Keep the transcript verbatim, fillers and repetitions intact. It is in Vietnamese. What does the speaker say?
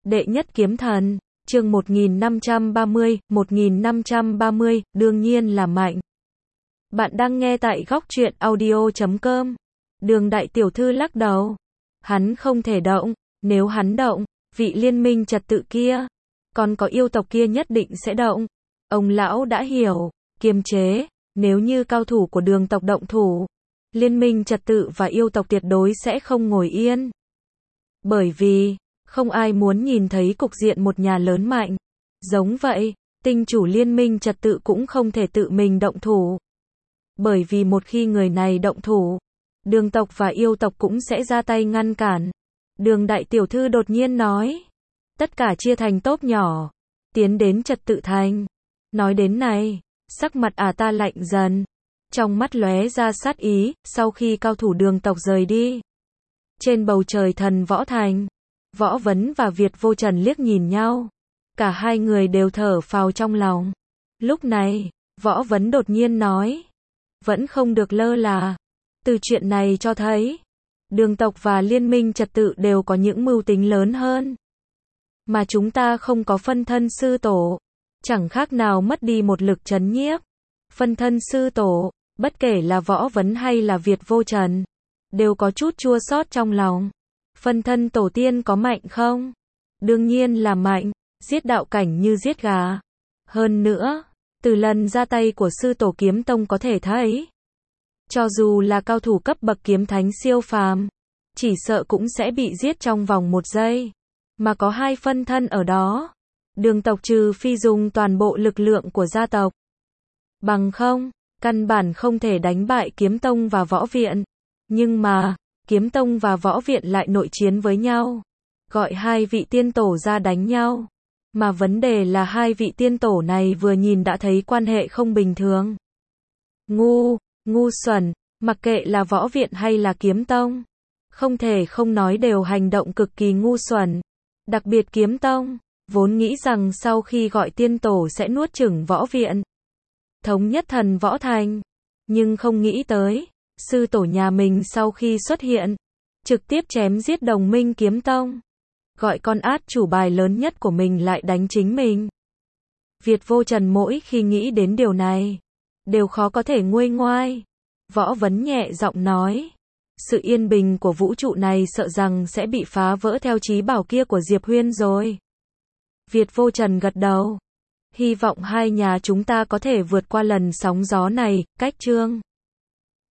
Đệ nhất kiếm thần, chương một nghìn năm trăm ba mươi, một nghìn năm trăm ba mươi, đương nhiên là mạnh. Bạn đang nghe tại góc truyện audio chấm com. Đường đại tiểu thư lắc đầu. Hắn không thể động, nếu hắn động, vị liên minh trật tự kia, còn có yêu tộc kia nhất định sẽ động. Ông lão đã hiểu, kiềm chế, nếu như cao thủ của đường tộc động thủ, liên minh trật tự và yêu tộc tuyệt đối sẽ không ngồi yên. Bởi vì, không ai muốn nhìn thấy cục diện một nhà lớn mạnh. Giống vậy, tinh chủ liên minh trật tự cũng không thể tự mình động thủ. Bởi vì một khi người này động thủ, đường tộc và yêu tộc cũng sẽ ra tay ngăn cản. Đường đại tiểu thư đột nhiên nói. Tất cả chia thành tốp nhỏ, tiến đến trật tự thành. Nói đến này, sắc mặt ả ta lạnh dần. Trong mắt lóe ra sát ý, sau khi cao thủ đường tộc rời đi. Trên bầu trời thần võ thành, Võ Vấn và Việt Vô Trần liếc nhìn nhau. Cả hai người đều thở phào trong lòng. Lúc này, Võ Vấn đột nhiên nói. Vẫn không được lơ là. Từ chuyện này cho thấy, đường tộc và liên minh trật tự đều có những mưu tính lớn hơn. Mà chúng ta không có phân thân sư tổ. Chẳng khác nào mất đi một lực trấn nhiếp. Phân thân sư tổ, bất kể là Võ Vấn hay là Việt Vô Trần, đều có chút chua xót trong lòng. Phân thân tổ tiên có mạnh không? Đương nhiên là mạnh, giết đạo cảnh như giết gà. Hơn nữa, từ lần ra tay của sư tổ kiếm tông có thể thấy, cho dù là cao thủ cấp bậc kiếm thánh siêu phàm, chỉ sợ cũng sẽ bị giết trong vòng một giây. Mà có hai phân thân ở đó, đường tộc trừ phi dùng toàn bộ lực lượng của gia tộc. Bằng không, căn bản không thể đánh bại kiếm tông và võ viện. Nhưng mà, kiếm tông và võ viện lại nội chiến với nhau. Gọi hai vị tiên tổ ra đánh nhau. Mà vấn đề là hai vị tiên tổ này vừa nhìn đã thấy quan hệ không bình thường. Ngu, ngu xuẩn, mặc kệ là võ viện hay là kiếm tông. Không thể không nói đều hành động cực kỳ ngu xuẩn. Đặc biệt kiếm tông, vốn nghĩ rằng sau khi gọi tiên tổ sẽ nuốt chửng võ viện. Thống nhất thần võ thành. Nhưng không nghĩ tới, sư tổ nhà mình sau khi xuất hiện, trực tiếp chém giết đồng minh kiếm tông. Gọi con át chủ bài lớn nhất của mình lại đánh chính mình. Việt Vô Trần mỗi khi nghĩ đến điều này, đều khó có thể nguôi ngoai. Võ Vấn nhẹ giọng nói. Sự yên bình của vũ trụ này sợ rằng sẽ bị phá vỡ theo chí bảo kia của Diệp Huyên rồi. Việt Vô Trần gật đầu. Hy vọng hai nhà chúng ta có thể vượt qua lần sóng gió này, cách chương.